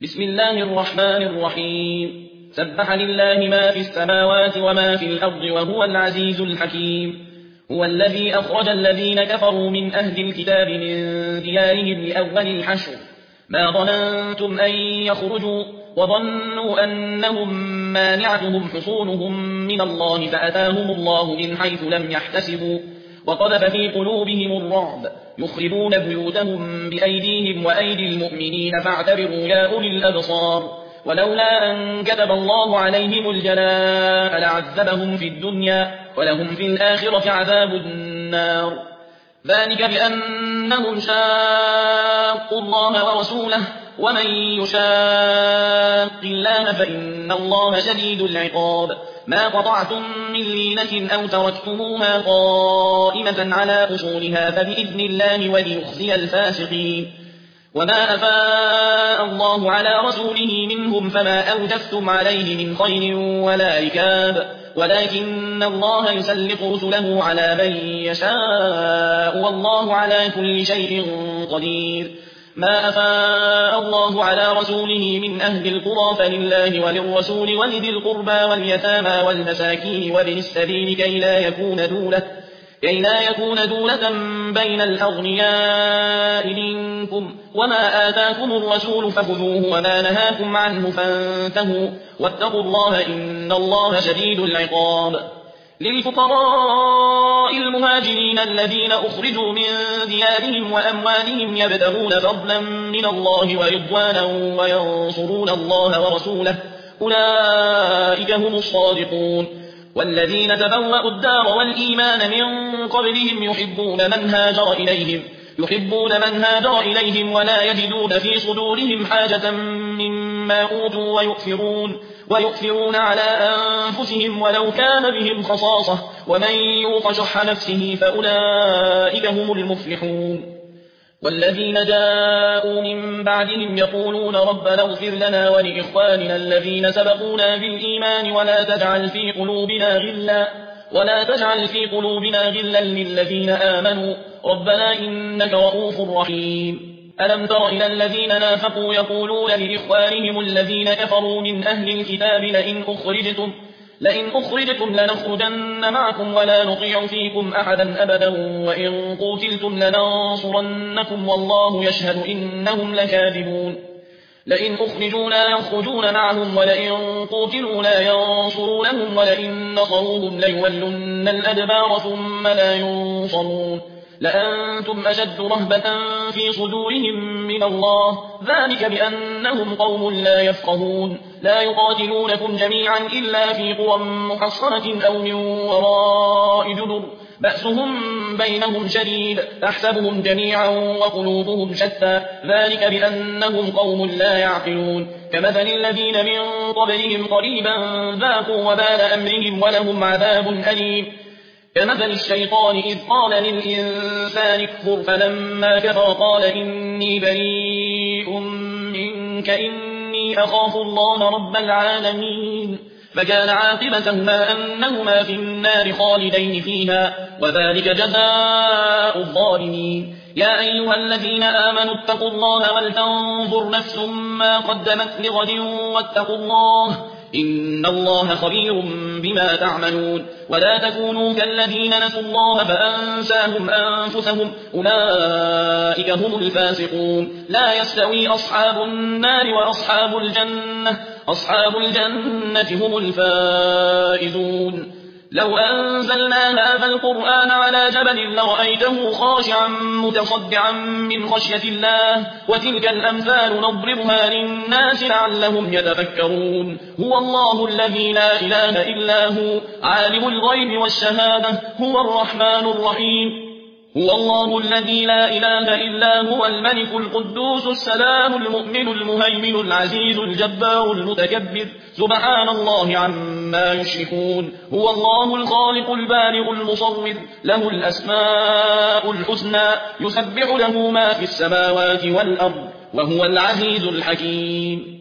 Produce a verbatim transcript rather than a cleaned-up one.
بسم الله الرحمن الرحيم سبح لله ما في السماوات وما في الأرض وهو العزيز الحكيم. هو الذي أخرج الذين كفروا من أهل الكتاب من ديارهم لأول الحشر ما ظننتم أن يخرجوا وظنوا أنهم مانعتهم حصونهم من الله فأتاهم الله من حيث لم يحتسبوا وقذف في قلوبهم الرعب يخربون بيوتهم بأيديهم وأيدي المؤمنين فاعتبروا يا أولي الأبصار. ولولا أن كتب الله عليهم الجلاء لعذبهم في الدنيا ولهم في الآخرة عذاب النار. ذلك بأنهم شاقوا الله ورسوله ومن يشاق الله فإن الله شديد العقاب. ما قطعتم من لينة أو تركتموها قائمة على أصولها فبإذن الله وليخزي الفاسقين. وما أفاء الله على رسوله منهم فما أوجفتم عليه من خير ولا ركاب ولكن الله يسلط رسله على من يشاء والله على كل شيء قدير. ما أفاء الله على رسوله من أهل القرى فلله وللرسول ولذي القربى واليتامى والمساكين وابن السبيل كي لا يكون دولة كي لا يكون دولة بين الأغنياء منكم. وما آتاكم الرسول فخذوه وما نهاكم عنه فانتهوا واتقوا الله إن الله شديد العقاب. للفقراء المهاجرين الذين أخرجوا من ديارهم وأموالهم يبتغون فضلا من الله ورضوانا وينصرون الله ورسوله أولئك هم الصادقون. والذين تبوأوا الدار والإيمان من قبلهم يحبون من هاجر إليهم يحبون من هاجر إليهم ولا يجدون في صدورهم حاجة مما أوتوا ويؤثرون ويؤثرون على أنفسهم ولو كان بهم خصاصة ومن يوق شح نفسه فأولئك هم المفلحون. والذين جاءوا من بعدهم يقولون ربنا اغفر لنا ولإخواننا الذين سبقونا بالإيمان ولا تجعل في قلوبنا غلا ولا تجعل في قلوبنا غلا للذين آمنوا ربنا إنك رؤوف رحيم. ألم تر إلى الذين نافقوا يقولون لإخوانهم الذين كفروا من أهل الكتاب لئن أخرجتم لئن أخرجتم لنخرجن معكم ولا نطيع فيكم أحدا أبدا وإن قتلتم لننصرنكم والله يشهد إنهم لكاذبون. لئن أخرجوا لا يخرجون معهم ولئن قتلوا لا ينصرونهم ولئن نصروهم ليولن الأدبار ثم لا ينصرون لأنتم أشد رهبة في صدورهم من الله ذلك بأنهم قوم لا يفقهون. لا يقاتلونكم جميعا إلا في قرى محصنة أو من وراء جدر بأسهم بينهم شديد تحسبهم جميعا وقلوبهم شتى ذلك بأنهم قوم لا يعقلون. كمثل الذين من قبلهم قريبا ذاقوا وبال أمرهم ولهم عذاب أليم. كمثل الشيطان إذ قال للإنسان اكفر فلما كفر قال إني بريء منك إني أخاف الله رب العالمين فكان عاقبتهما أنهما في النار خالدين فيها وذلك جزاء الظالمين. يا أيها الذين آمنوا اتقوا الله ولتنظر نفس ما قدمت لغد واتقوا الله إن الله خبير بما تعملون. ولا تكونوا كالذين نسوا الله فأنساهم أنفسهم أولئك هم الفاسقون. لا يستوي أصحاب النار وأصحاب الجنة أصحاب الجنة هم الفائزون. لو أنزلنا هذا القرآن على جبل لرأيته خاشعا متصدعا من خشية الله وتلك الأمثال نضربها للناس لعلهم يتفكرون. هو الله الذي لا إله إلا هو عالم الغيب والشهادة هو الرحمن الرحيم. هو الله الذي لا إله إلا هو الملك القدوس السلام المؤمن المهيمن العزيز الجبار المتكبر سبحان الله عما يشركون. هو الله الخالق البارئ المصور له الأسماء الحسنى يسبح له ما في السماوات والأرض وهو العزيز الحكيم.